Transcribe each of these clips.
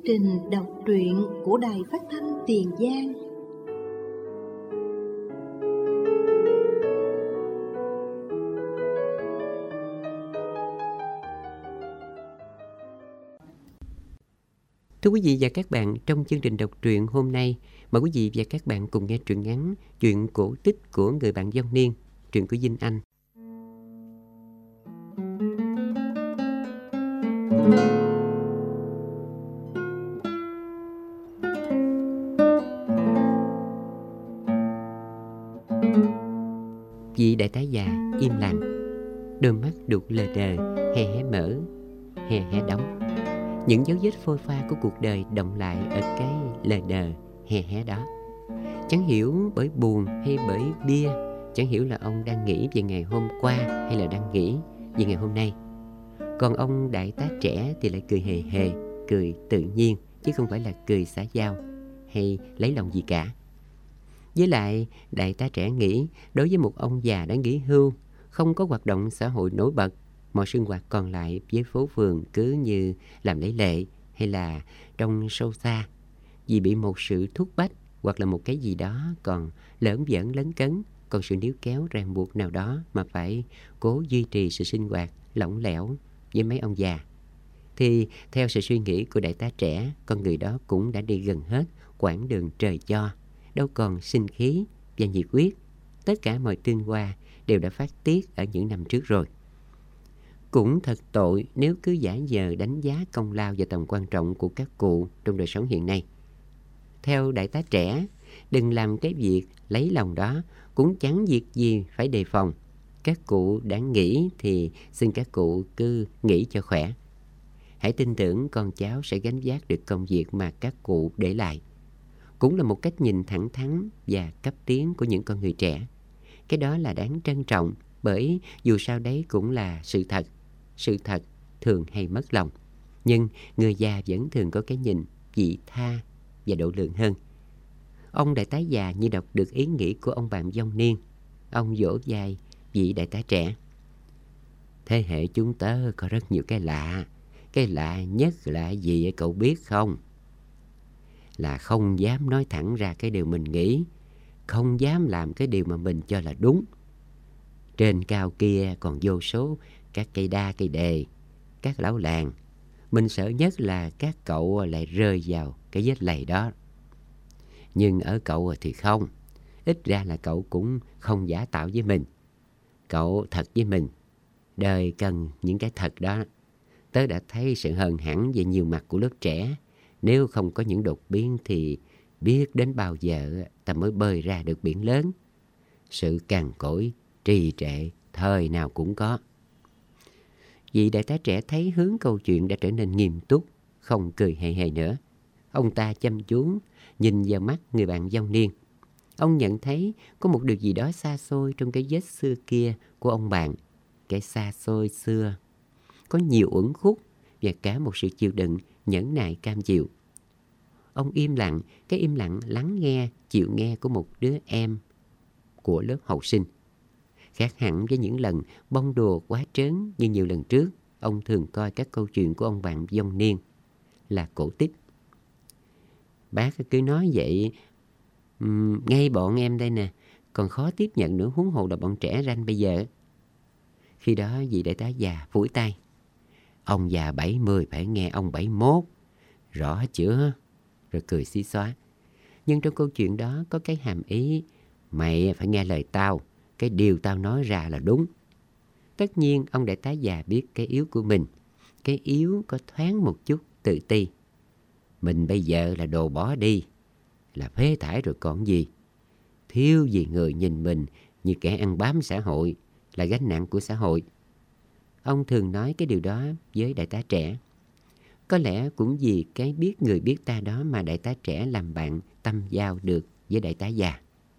trình đọc truyện của Đài Phát thanh Tiền Giang. Thưa quý vị và các bạn, trong chương trình đọc truyện hôm nay, mời quý vị và các bạn cùng nghe truyện ngắn Chuyện cổ tích của người bạn Vong Niên, truyện của Vinh Anh. Vị đại tá già im lặng, đôi mắt đục lờ đờ, hè hé mở, hè hé đóng. Những dấu vết phôi pha của cuộc đời đọng lại ở cái lờ đờ, hè hé đó. Chẳng hiểu bởi buồn hay bởi bia, chẳng hiểu là ông đang nghĩ về ngày hôm qua hay là đang nghĩ về ngày hôm nay. Còn ông đại tá trẻ thì lại cười hề hề, cười tự nhiên, chứ không phải là cười xã giao hay lấy lòng gì cả. Với lại, đại tá trẻ nghĩ đối với một ông già đã nghỉ hưu, không có hoạt động xã hội nổi bật, mọi sinh hoạt còn lại với phố phường cứ như làm lấy lệ hay là trong sâu xa, vì bị một sự thúc bách hoặc là một cái gì đó còn lởn vởn lấn cấn, còn sự níu kéo ràng buộc nào đó mà phải cố duy trì sự sinh hoạt lỏng lẻo với mấy ông già. Thì theo sự suy nghĩ của đại tá trẻ, con người đó cũng đã đi gần hết quãng đường trời cho, đâu còn sinh khí và nhiệt huyết. Tất cả mọi tinh hoa đều đã phát tiết ở những năm trước rồi. Cũng thật tội nếu cứ giả vờ đánh giá công lao và tầm quan trọng của các cụ trong đời sống hiện nay. Theo đại tá trẻ, đừng làm cái việc lấy lòng đó, cũng chẳng việc gì phải đề phòng. Các cụ đã nghỉ thì xin các cụ cứ nghỉ cho khỏe. Hãy tin tưởng con cháu sẽ gánh vác được công việc mà các cụ để lại. Cũng là một cách nhìn thẳng thắn và cấp tiến của những con người trẻ. Cái đó là đáng trân trọng, bởi dù sao đấy cũng là sự thật. Sự thật thường hay mất lòng, nhưng người già vẫn thường có cái nhìn vị tha và độ lượng hơn. Ông đại tá già như đọc được ý nghĩ của ông bạn Vong Niên. Ông vỗ vai vị đại tá trẻ. Thế hệ chúng tớ có rất nhiều cái lạ. Cái lạ nhất là gì ấy, cậu biết không? Là không dám nói thẳng ra cái điều mình nghĩ, không dám làm cái điều mà mình cho là đúng. Trên cao kia còn vô số các cây đa cây đề, các lão làng. Mình sợ nhất là các cậu lại rơi vào cái vết lầy đó. Nhưng ở cậu thì không. Ít ra là cậu cũng không giả tạo với mình. Cậu thật với mình. Đời cần những cái thật đó. Tớ đã thấy sự hờn hẳn về nhiều mặt của lớp trẻ. Nếu không có những đột biến thì biết đến bao giờ ta mới bơi ra được biển lớn. Sự cằn cỗi, trì trệ, thời nào cũng có. Vị đại tá trẻ thấy hướng câu chuyện đã trở nên nghiêm túc, không cười hề hề nữa. Ông ta chăm chú nhìn vào mắt người bạn Vong Niên. Ông nhận thấy có một điều gì đó xa xôi trong cái vết xưa kia của ông bạn. Cái xa xôi xưa có nhiều uẩn khúc và cả một sự chịu đựng nhẫn nại cam chịu. Ông im lặng, cái im lặng lắng nghe, chịu nghe của một đứa em của lớp hậu sinh. Khác hẳn với những lần bông đùa quá trớn như nhiều lần trước, ông thường coi các câu chuyện của ông bạn Vong Niên là cổ tích. Bác cứ nói vậy, ngay bọn em đây nè, còn khó tiếp nhận nữa, huống hồ là bọn trẻ ranh bây giờ. Khi đó vị đại tá già phủi tay. Ông già 70 phải nghe ông 71, rõ chưa? Rồi cười xí xóa. Nhưng trong câu chuyện đó có cái hàm ý, mày phải nghe lời tao, cái điều tao nói ra là đúng. Tất nhiên ông đại tá già biết cái yếu của mình. Cái yếu có thoáng một chút tự ti. Mình bây giờ là đồ bỏ đi, là phế thải rồi còn gì. Thiếu gì người nhìn mình như kẻ ăn bám xã hội, là gánh nặng của xã hội. Ông thường nói cái điều đó với đại tá trẻ. Có lẽ cũng vì cái biết người biết ta đó mà đại tá trẻ làm bạn tâm giao được với đại tá già.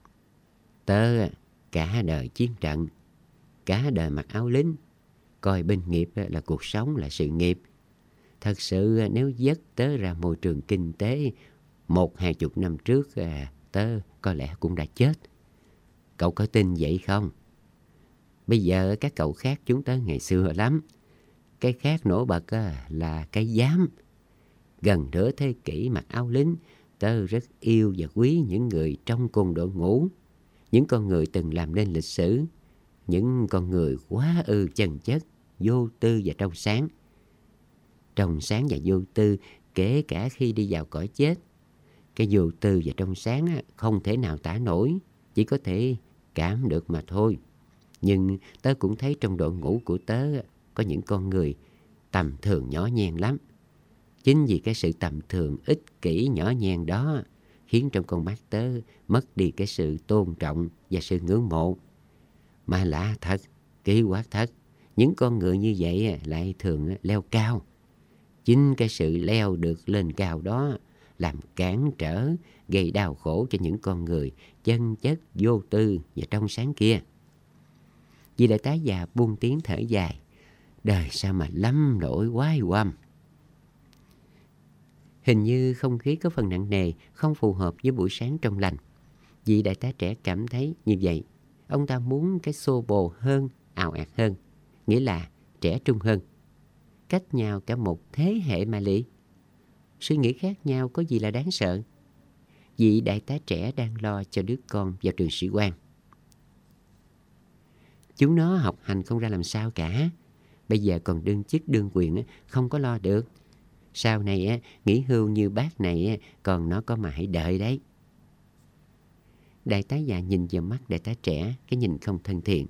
Tớ cả đời chiến trận, cả đời mặc áo lính, coi binh nghiệp là cuộc sống, là sự nghiệp. Thật sự nếu dứt tớ ra môi trường kinh tế 10-20 năm trước, tớ có lẽ cũng đã chết. Cậu có tin vậy không? Bây giờ các cậu khác chúng tớ ngày xưa lắm. Cái khác nổi bật là cái dám. Gần nửa thế kỷ mặc áo lính, tớ rất yêu và quý những người trong cùng đội ngũ, những con người từng làm nên lịch sử, những con người quá ư chân chất, vô tư và trong sáng. Trong sáng và vô tư kể cả khi đi vào cõi chết. Cái vô tư và trong sáng không thể nào tả nổi, chỉ có thể cảm được mà thôi. Nhưng tớ cũng thấy trong đội ngũ của tớ có những con người tầm thường nhỏ nhen lắm. Chính vì cái sự tầm thường ích kỷ nhỏ nhen đó khiến trong con mắt tớ mất đi cái sự tôn trọng và sự ngưỡng mộ. Mà lạ thật, kỳ quái thật, những con người như vậy lại thường leo cao. Chính cái sự leo được lên cao đó làm cản trở, gây đau khổ cho những con người chân chất, vô tư và trong sáng kia. Vị đại tá già buông tiếng thở dài. Đời sao mà lắm nỗi quái quăm. Hình như không khí có phần nặng nề, không phù hợp với buổi sáng trong lành. Vị đại tá trẻ cảm thấy như vậy. Ông ta muốn cái xô bồ hơn, ào ạt hơn, nghĩa là trẻ trung hơn. Cách nhau cả một thế hệ mà Lý. Suy nghĩ khác nhau có gì là đáng sợ. Vị đại tá trẻ đang lo cho đứa con vào trường sĩ quan. Chúng nó học hành không ra làm sao cả. Bây giờ còn đương chức đương quyền, không có lo được. Sau này nghỉ hưu như bác này, còn nó có mà hãy đợi đấy. Đại tá già nhìn vào mắt đại tá trẻ, cái nhìn không thân thiện.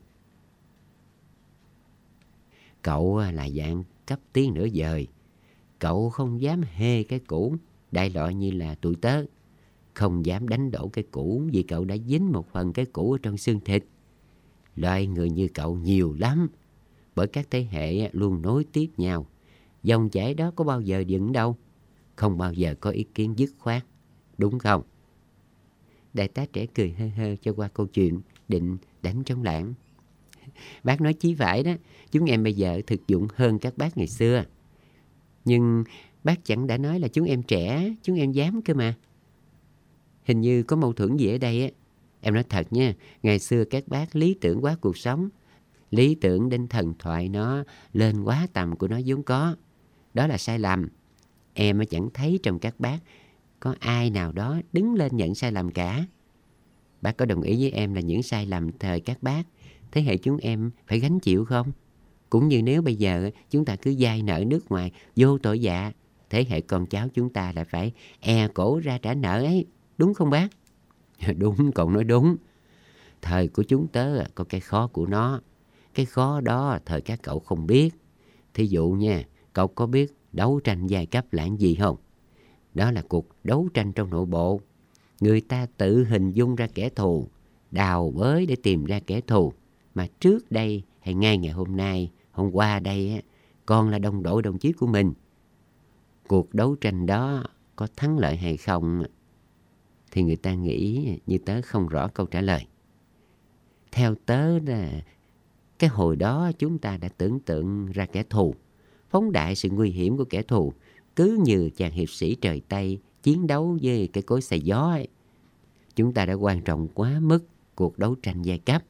Cậu là dạng cấp tiến nửa vời. Cậu không dám hê cái cũ, đại loại như là tụi tớ. Không dám đánh đổ cái cũ vì cậu đã dính một phần cái cũ ở trong xương thịt. Loại người như cậu nhiều lắm, bởi các thế hệ luôn nối tiếp nhau. Dòng chảy đó có bao giờ dừng đâu, không bao giờ có ý kiến dứt khoát, đúng không? Đại tá trẻ cười hơ hơ cho qua câu chuyện, định đánh trống lảng. Bác nói chí phải đó, chúng em bây giờ thực dụng hơn các bác ngày xưa. Nhưng bác chẳng đã nói là chúng em trẻ, chúng em dám cơ mà. Hình như có mâu thuẫn gì ở đây á. Em nói thật nha, ngày xưa các bác lý tưởng quá cuộc sống, lý tưởng đến thần thoại nó lên quá tầm của nó vốn có. Đó là sai lầm. Em chẳng thấy trong các bác có ai nào đó đứng lên nhận sai lầm cả. Bác có đồng ý với em là những sai lầm thời các bác, thế hệ chúng em phải gánh chịu không? Cũng như nếu bây giờ chúng ta cứ vay nợ nước ngoài vô tội vạ, thế hệ con cháu chúng ta lại phải cổ ra trả nợ ấy. Đúng không bác? Đúng, cậu nói đúng. Thời của chúng tớ có cái khó của nó. Cái khó đó thời các cậu không biết. Thí dụ nha, cậu có biết đấu tranh giai cấp là gì không? Đó là cuộc đấu tranh trong nội bộ. Người ta tự hình dung ra kẻ thù, đào bới để tìm ra kẻ thù. Mà trước đây hay ngay ngày hôm nay, hôm qua đây còn là đồng đội đồng chí của mình. Cuộc đấu tranh đó có thắng lợi hay không thì người ta nghĩ như tớ không rõ câu trả lời. Theo tớ là cái hồi đó chúng ta đã tưởng tượng ra kẻ thù, phóng đại sự nguy hiểm của kẻ thù, cứ như chàng hiệp sĩ trời Tây chiến đấu với cái cối xay gió ấy. Chúng ta đã quan trọng quá mức cuộc đấu tranh giai cấp.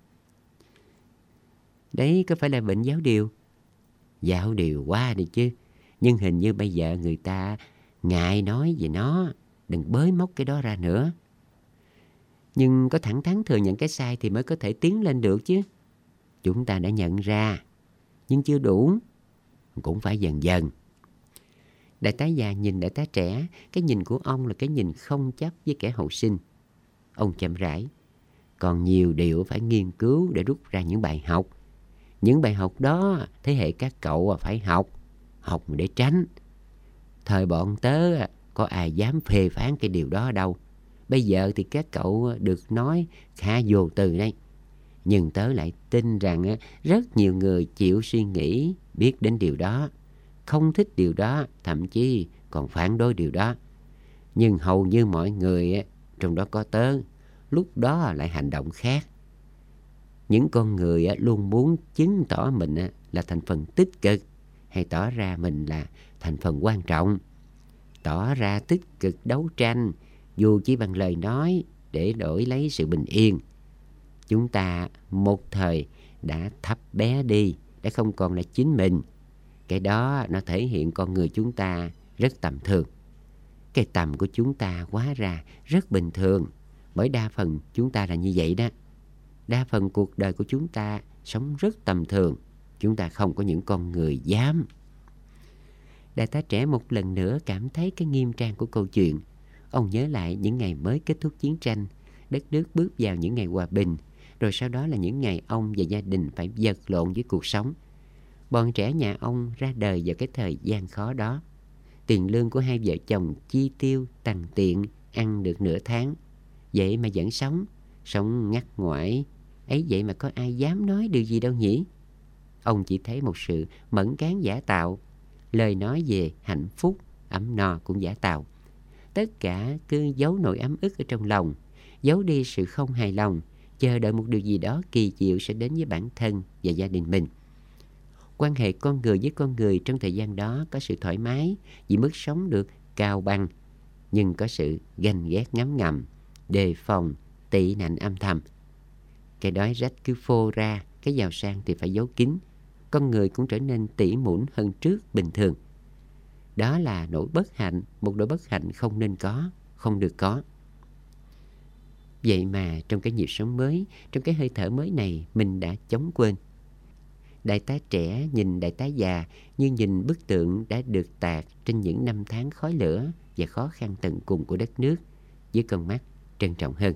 Đấy có phải là bệnh giáo điều? Giáo điều quá đi chứ. Nhưng hình như bây giờ người ta ngại nói về nó, đừng bới móc cái đó ra nữa. Nhưng có thẳng thắn thừa nhận cái sai thì mới có thể tiến lên được chứ. Chúng ta đã nhận ra, nhưng chưa đủ, cũng phải dần dần. Đại tá già nhìn đại tá trẻ, cái nhìn của ông là cái nhìn không chấp với kẻ hậu sinh. Ông chậm rãi, còn nhiều điều phải nghiên cứu để rút ra những bài học. Những bài học đó thế hệ các cậu phải học để tránh. Thời bọn tớ có ai dám phê phán cái điều đó đâu. Bây giờ thì các cậu được nói khá vô từ đây. Nhưng tớ lại tin rằng rất nhiều người chịu suy nghĩ, biết đến điều đó, không thích điều đó, thậm chí còn phản đối điều đó. Nhưng hầu như mọi người, trong đó có tớ, lúc đó lại hành động khác. Những con người luôn muốn chứng tỏ mình là thành phần tích cực, hay tỏ ra mình là thành phần quan trọng, tỏ ra tích cực đấu tranh, dù chỉ bằng lời nói để đổi lấy sự bình yên. Chúng ta một thời đã thấp bé đi, đã không còn là chính mình. Cái đó nó thể hiện con người chúng ta rất tầm thường. Cái tầm của chúng ta hóa ra rất bình thường, bởi đa phần chúng ta là như vậy đó. Đa phần cuộc đời của chúng ta sống rất tầm thường. Chúng ta không có những con người dám. Đại tá trẻ một lần nữa cảm thấy cái nghiêm trang của câu chuyện. Ông nhớ lại những ngày mới kết thúc chiến tranh, đất nước bước vào những ngày hòa bình, rồi sau đó là những ngày ông và gia đình phải vật lộn với cuộc sống. Bọn trẻ nhà ông ra đời vào cái thời gian khó đó. Tiền lương của hai vợ chồng chi tiêu tằn tiện, ăn được nửa tháng. Vậy mà vẫn sống ngắt ngoải. Ấy vậy mà có ai dám nói điều gì đâu nhỉ? Ông chỉ thấy một sự mẫn cán giả tạo. Lời nói về hạnh phúc, ấm no cũng giả tạo. Tất cả cứ giấu nỗi ấm ức ở trong lòng, giấu đi sự không hài lòng, chờ đợi một điều gì đó kỳ diệu sẽ đến với bản thân và gia đình mình. Quan hệ con người với con người trong thời gian đó có sự thoải mái vì mức sống được cao bằng, nhưng có sự ganh ghét ngấm ngầm, đề phòng, tị nạnh âm thầm. Cái đói rách cứ phô ra, cái giàu sang thì phải giấu kín. Con người cũng trở nên tỉ mủn hơn trước bình thường. Đó là nỗi bất hạnh, một nỗi bất hạnh không nên có, không được có. Vậy mà trong cái nhịp sống mới, trong cái hơi thở mới này, mình đã chóng quên. Đại tá trẻ nhìn đại tá già như nhìn bức tượng đã được tạc trên những năm tháng khói lửa và khó khăn tận cùng của đất nước, với con mắt trân trọng hơn.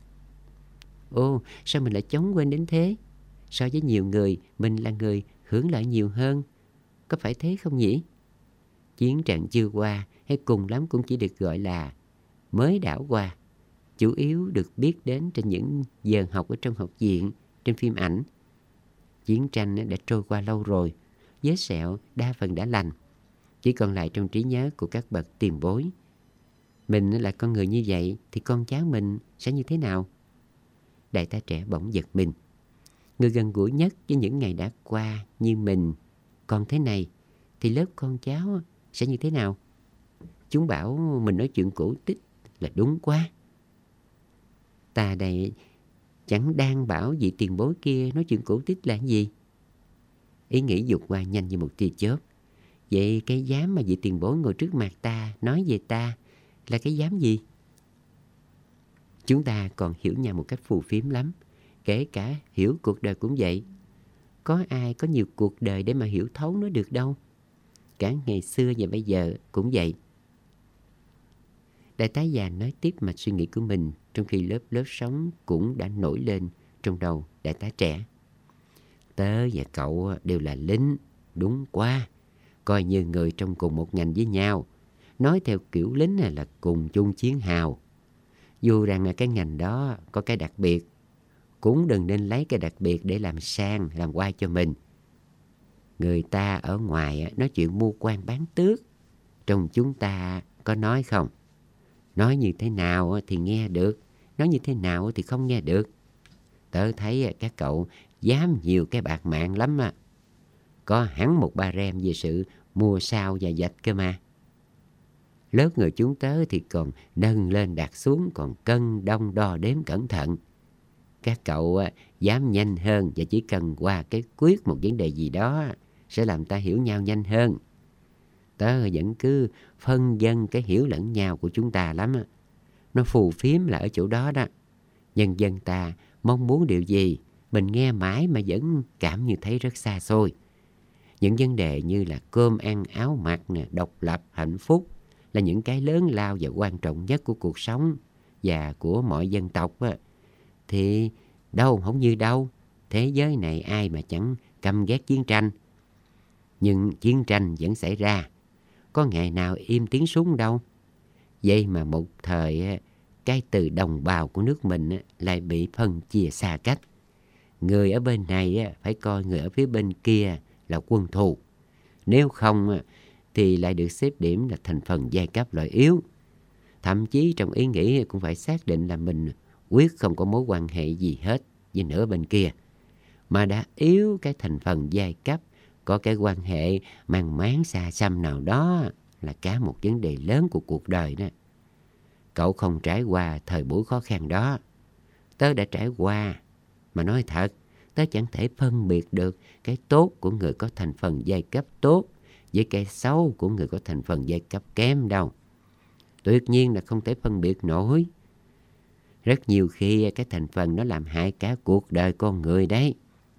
Ô, sao mình lại chóng quên đến thế? So với nhiều người, mình là người hưởng lợi nhiều hơn. Có phải thế không nhỉ? Chiến trận chưa qua, hay cùng lắm cũng chỉ được gọi là mới đảo qua. Chủ yếu được biết đến trên những giờ học ở trong học viện, trên phim ảnh. Chiến tranh đã trôi qua lâu rồi, vết sẹo đa phần đã lành, chỉ còn lại trong trí nhớ của các bậc tiền bối. Mình là con người như vậy thì con cháu mình sẽ như thế nào? Đại tá trẻ bỗng giật mình. Người gần gũi nhất với những ngày đã qua như mình còn thế này, thì lớp con cháu sẽ như thế nào? Chúng bảo mình nói chuyện cổ tích là đúng quá. Ta đây chẳng đang bảo vị tiền bối kia nói chuyện cổ tích là gì? Ý nghĩ vụt qua nhanh như một tia chớp. Vậy cái dám mà vị tiền bối ngồi trước mặt ta nói về ta là cái dám gì? Chúng ta còn hiểu nhau một cách phù phiếm lắm. Kể cả hiểu cuộc đời cũng vậy. Có ai có nhiều cuộc đời để mà hiểu thấu nó được đâu. Cả ngày xưa và bây giờ cũng vậy. Đại tá già nói tiếp mạch suy nghĩ của mình, trong khi lớp lớp sóng cũng đã nổi lên trong đầu đại tá trẻ. Tớ và cậu đều là lính, đúng quá. Coi như người trong cùng một ngành với nhau. Nói theo kiểu lính là cùng chung chiến hào. Dù rằng cái ngành đó có cái đặc biệt, cũng đừng nên lấy cái đặc biệt để làm sang, làm oai cho mình. Người ta ở ngoài nói chuyện mua quan bán tước, trong chúng ta có nói không? Nói như thế nào thì nghe được, nói như thế nào thì không nghe được. Tớ thấy các cậu dám nhiều cái bạc mạng lắm á. Có hẳn một ba rem về sự mua sao và dạch cơ mà. Lớp người chúng tớ thì còn nâng lên đặt xuống, còn cân đong đo đếm cẩn thận. Các cậu dám nhanh hơn và chỉ cần qua cái quyết một vấn đề gì đó sẽ làm ta hiểu nhau nhanh hơn. Tớ vẫn cứ phân vân cái hiểu lẫn nhau của chúng ta lắm. Nó phù phiếm là ở chỗ đó đó. Nhân dân ta mong muốn điều gì, mình nghe mãi mà vẫn cảm như thấy rất xa xôi. Những vấn đề như là cơm ăn áo mặc, độc lập, hạnh phúc là những cái lớn lao và quan trọng nhất của cuộc sống và của mọi dân tộc. Thì đâu không như đâu. Thế giới này ai mà chẳng căm ghét chiến tranh. Nhưng chiến tranh vẫn xảy ra. Có ngày nào im tiếng súng đâu. Vậy mà một thời cái từ đồng bào của nước mình lại bị phân chia xa cách. Người ở bên này phải coi người ở phía bên kia là quân thù. Nếu không thì lại được xếp điểm là thành phần giai cấp loại yếu. Thậm chí trong ý nghĩ cũng phải xác định là mình quyết không có mối quan hệ gì hết với nửa bên kia. Mà đã yếu cái thành phần giai cấp, có cái quan hệ mang máng xa xăm nào đó là cả một vấn đề lớn của cuộc đời đó. Cậu không trải qua thời buổi khó khăn đó. Tớ đã trải qua. Mà nói thật, tớ chẳng thể phân biệt được cái tốt của người có thành phần giai cấp tốt với cái xấu của người có thành phần giai cấp kém đâu. Tuyệt nhiên là không thể phân biệt nổi. Rất nhiều khi cái thành phần nó làm hại cả cuộc đời con người đấy.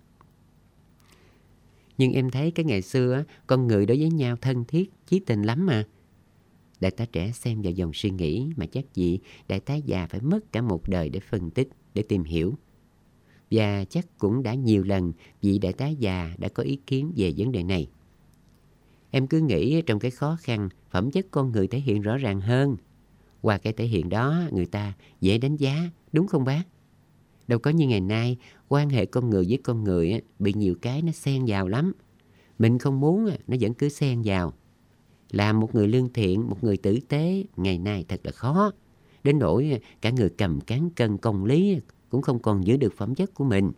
Nhưng em thấy cái ngày xưa con người đối với nhau thân thiết, chí tình lắm mà. Đại tá trẻ xem vào dòng suy nghĩ mà chắc gì đại tá già phải mất cả một đời để phân tích, để tìm hiểu. Và chắc cũng đã nhiều lần vị đại tá già đã có ý kiến về vấn đề này. Em cứ nghĩ trong cái khó khăn, phẩm chất con người thể hiện rõ ràng hơn. Qua cái thể hiện đó người ta dễ đánh giá, đúng không bác? Đâu có như ngày nay, quan hệ con người với con người bị nhiều cái nó xen vào lắm. Mình không muốn nó vẫn cứ xen vào. Làm một người lương thiện, một người tử tế ngày nay thật là khó. Đến nỗi cả người cầm cán cân công lý cũng không còn giữ được phẩm chất của mình.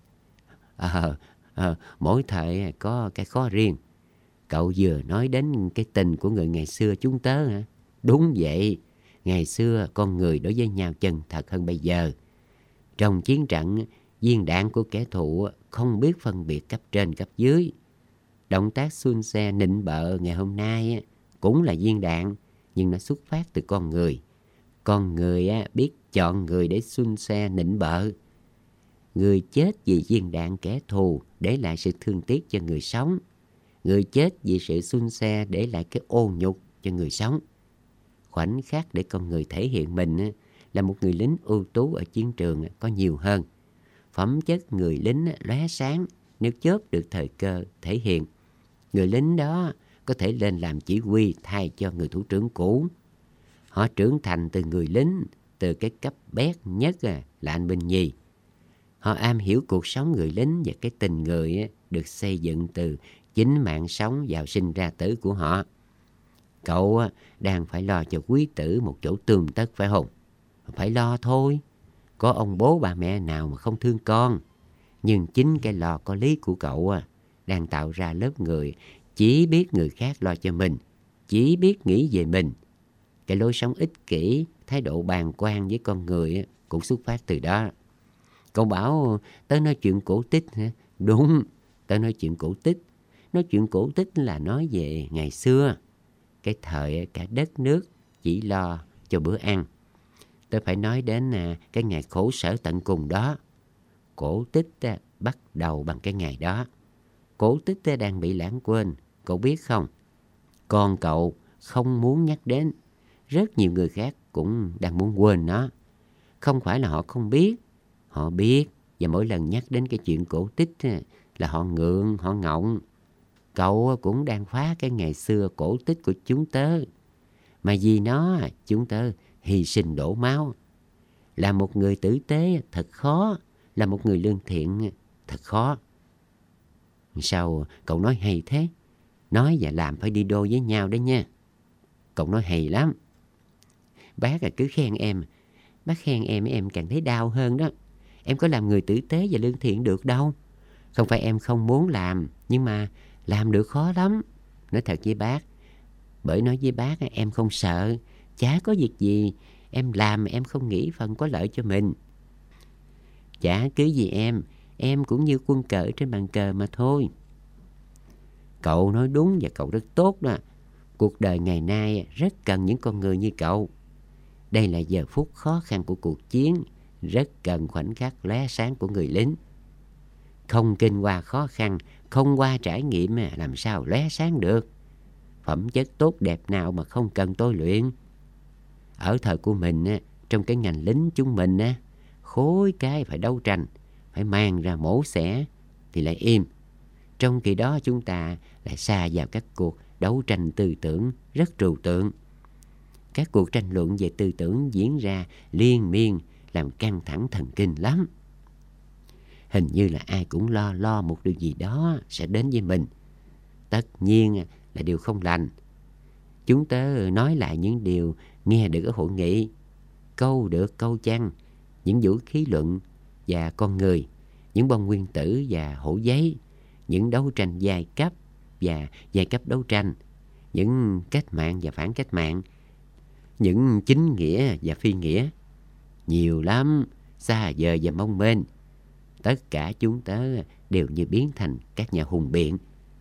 Mỗi thời có cái khó riêng. Cậu vừa nói đến cái tình của người ngày xưa chúng tớ hả? Đúng vậy. Ngày xưa con người đối với nhau chân thật hơn bây giờ. Trong chiến trận, viên đạn của kẻ thù không biết phân biệt cấp trên cấp dưới. Động tác xun xe nịnh bợ ngày hôm nay cũng là viên đạn, nhưng nó xuất phát từ con người. Con người biết chọn người để xun xe nịnh bợ. Người chết vì viên đạn kẻ thù để lại sự thương tiếc cho người sống. Người chết vì sự xun xe để lại cái ô nhục cho người sống. Khoảnh khắc để con người thể hiện mình là một người lính ưu tú ở chiến trường có nhiều hơn. Phẩm chất người lính lóe sáng nếu chớp được thời cơ thể hiện. Người lính đó có thể lên làm chỉ huy thay cho người thủ trưởng cũ. Họ trưởng thành từ người lính, từ cái cấp bét nhất là anh binh nhì. Họ am hiểu cuộc sống người lính và cái tình người được xây dựng từ chính mạng sống vào sinh ra tử của họ. Cậu đang phải lo cho quý tử một chỗ tươm tất phải không? Phải lo thôi. Có ông bố bà mẹ nào mà không thương con. Nhưng chính cái lo có lý của cậu đang tạo ra lớp người chỉ biết người khác lo cho mình, chỉ biết nghĩ về mình. Cái lối sống ích kỷ, thái độ bàng quan với con người cũng xuất phát từ đó. Cậu bảo tớ nói chuyện cổ tích hả? Đúng, tớ nói chuyện cổ tích. Nói chuyện cổ tích là nói về ngày xưa. Cái thời cả đất nước chỉ lo cho bữa ăn. Tớ phải nói đến cái ngày khổ sở tận cùng đó. Cổ tích bắt đầu bằng cái ngày đó. Cổ tích đang bị lãng quên, cậu biết không? Còn cậu không muốn nhắc đến. Rất nhiều người khác cũng đang muốn quên nó. Không phải là họ không biết. Họ biết, và mỗi lần nhắc đến cái chuyện cổ tích là họ ngượng, họ ngọng. Cậu cũng đang phá cái ngày xưa cổ tích của chúng tớ. Mà vì nó, chúng tớ hy sinh đổ máu. Là một người tử tế thật khó. Là một người lương thiện thật khó. Sao cậu nói hay thế? Nói và làm phải đi đôi với nhau đấy nha. Cậu nói hay lắm. Bác cứ khen em. Bác khen em càng thấy đau hơn đó. Em có làm người tử tế và lương thiện được đâu. Không phải em không muốn làm, nhưng mà làm được khó lắm. Nói thật với bác. Bởi nói với bác em không sợ. Chả có việc gì em làm em không nghĩ phần có lợi cho mình. Chả cứ gì em cũng như quân cờ trên bàn cờ mà thôi. Cậu nói đúng và cậu rất tốt đó. Cuộc đời ngày nay rất cần những con người như cậu. Đây là giờ phút khó khăn của cuộc chiến. Rất cần khoảnh khắc lóe sáng của người lính. Không kinh qua khó khăn, không qua trải nghiệm làm sao lóe sáng được. Phẩm chất tốt đẹp nào mà không cần tôi luyện. Ở thời của mình, trong cái ngành lính chúng mình, khối cái phải đấu tranh, phải mang ra mổ xẻ thì lại im. Trong khi đó chúng ta lại xa vào các cuộc đấu tranh tư tưởng rất trừu tượng. Các cuộc tranh luận về tư tưởng diễn ra liên miên, làm căng thẳng thần kinh lắm. Hình như là ai cũng lo một điều gì đó sẽ đến với mình. Tất nhiên là điều không lành. Chúng tớ nói lại những điều nghe được ở hội nghị. Câu được câu chăng, những vũ khí luận và con người, những bom nguyên tử và hổ giấy, những đấu tranh giai cấp và giai cấp đấu tranh, những cách mạng và phản cách mạng, những chính nghĩa và phi nghĩa. Nhiều lắm, xa vời và mong mênh. Tất cả chúng tớ đều như biến thành các nhà hùng biện.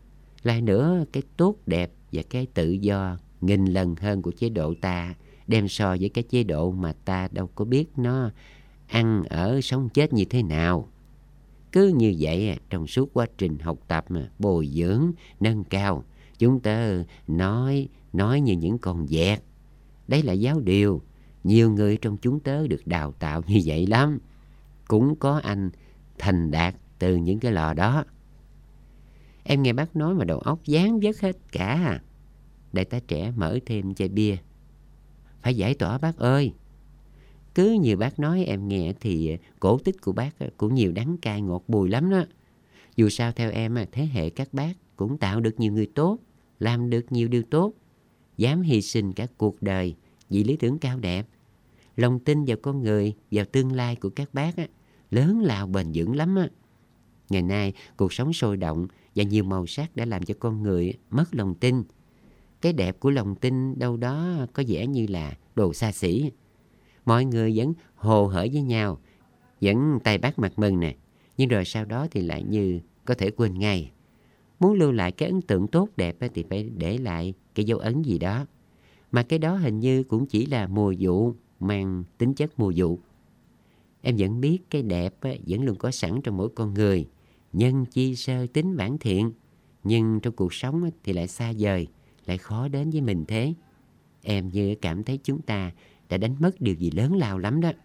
Lại nữa, cái tốt đẹp và cái tự do nghìn lần hơn của chế độ ta đem so với cái chế độ mà ta đâu có biết nó ăn ở sống chết như thế nào. Cứ như vậy, trong suốt quá trình học tập, bồi dưỡng, nâng cao, chúng ta nói như những con vẹt. Đấy là giáo điều. Nhiều người trong chúng tớ được đào tạo như vậy lắm. Cũng có anh thành đạt từ những cái lò đó. Em nghe bác nói mà đầu óc dán vất hết cả. Đại tá trẻ mở thêm chai bia. Phải giải tỏa bác ơi. Cứ như bác nói em nghe thì cổ tích của bác cũng nhiều đắng cay ngọt bùi lắm đó. Dù sao theo em, thế hệ các bác cũng tạo được nhiều người tốt, làm được nhiều điều tốt, dám hy sinh cả cuộc đời vì lý tưởng cao đẹp. Lòng tin vào con người, vào tương lai của các bác lớn lao bền vững lắm. Ngày nay, cuộc sống sôi động và nhiều màu sắc đã làm cho con người mất lòng tin. Cái đẹp của lòng tin đâu đó có vẻ như là đồ xa xỉ. Mọi người vẫn hồ hởi với nhau, vẫn tay bắt mặt mừng nè. Nhưng rồi sau đó thì lại như có thể quên ngay. Muốn lưu lại cái ấn tượng tốt đẹp thì phải để lại cái dấu ấn gì đó. Mà cái đó hình như cũng chỉ là mùa vụ, mang tính chất mùa vụ. Em vẫn biết cái đẹp vẫn luôn có sẵn trong mỗi con người. Nhân chi sơ tính bản thiện. Nhưng trong cuộc sống thì lại xa vời, lại khó đến với mình thế. Em như cảm thấy chúng ta đã đánh mất điều gì lớn lao lắm đó.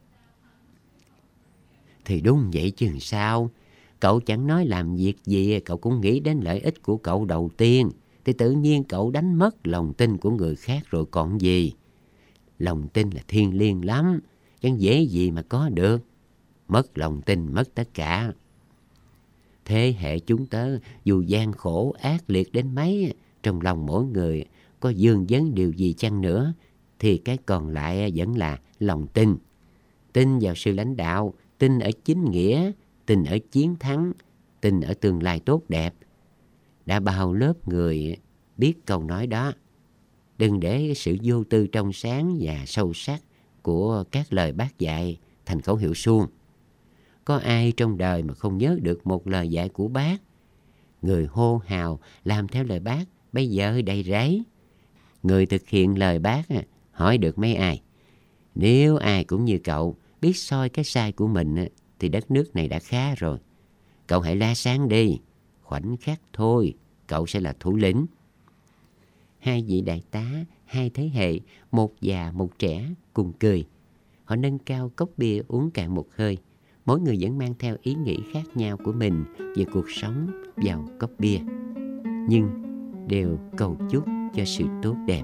Thì đúng vậy chứ sao. Cậu chẳng nói làm việc gì, cậu cũng nghĩ đến lợi ích của cậu đầu tiên. Thì tự nhiên cậu đánh mất lòng tin của người khác rồi còn gì. Lòng tin là thiêng liêng lắm, chẳng dễ gì mà có được. Mất lòng tin mất tất cả. Thế hệ chúng tớ dù gian khổ ác liệt đến mấy, trong lòng mỗi người có vương vấn điều gì chăng nữa, thì cái còn lại vẫn là lòng tin. Tin vào sự lãnh đạo, tin ở chính nghĩa, tin ở chiến thắng, tin ở tương lai tốt đẹp. Đã bao lớp người biết câu nói đó. Đừng để sự vô tư trong sáng và sâu sắc của các lời bác dạy thành khẩu hiệu suông. Có ai trong đời mà không nhớ được một lời dạy của bác? Người hô hào làm theo lời bác bây giờ đầy rẫy. Người thực hiện lời bác hỏi được mấy ai? Nếu ai cũng như cậu biết soi cái sai của mình thì đất nước này đã khá rồi. Cậu hãy la sáng đi. Khoảnh khắc thôi, cậu sẽ là thủ lĩnh. Hai vị đại tá, hai thế hệ, một già một trẻ cùng cười. Họ nâng cao cốc bia uống cạn một hơi. Mỗi người vẫn mang theo ý nghĩ khác nhau của mình về cuộc sống vào cốc bia, nhưng đều cầu chúc cho sự tốt đẹp.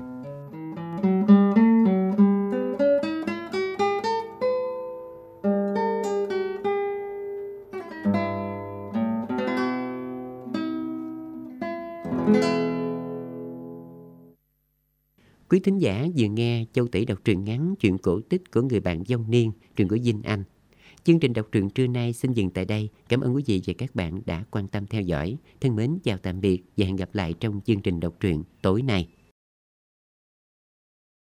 Quý thính giả vừa nghe Châu Tỷ đọc truyện ngắn Chuyện cổ tích của người bạn Vong Niên, truyện của Vinh Anh. Chương trình đọc truyện trưa nay xin dừng tại đây. Cảm ơn quý vị và các bạn đã quan tâm theo dõi. Thân mến chào tạm biệt và hẹn gặp lại trong chương trình đọc truyện tối nay.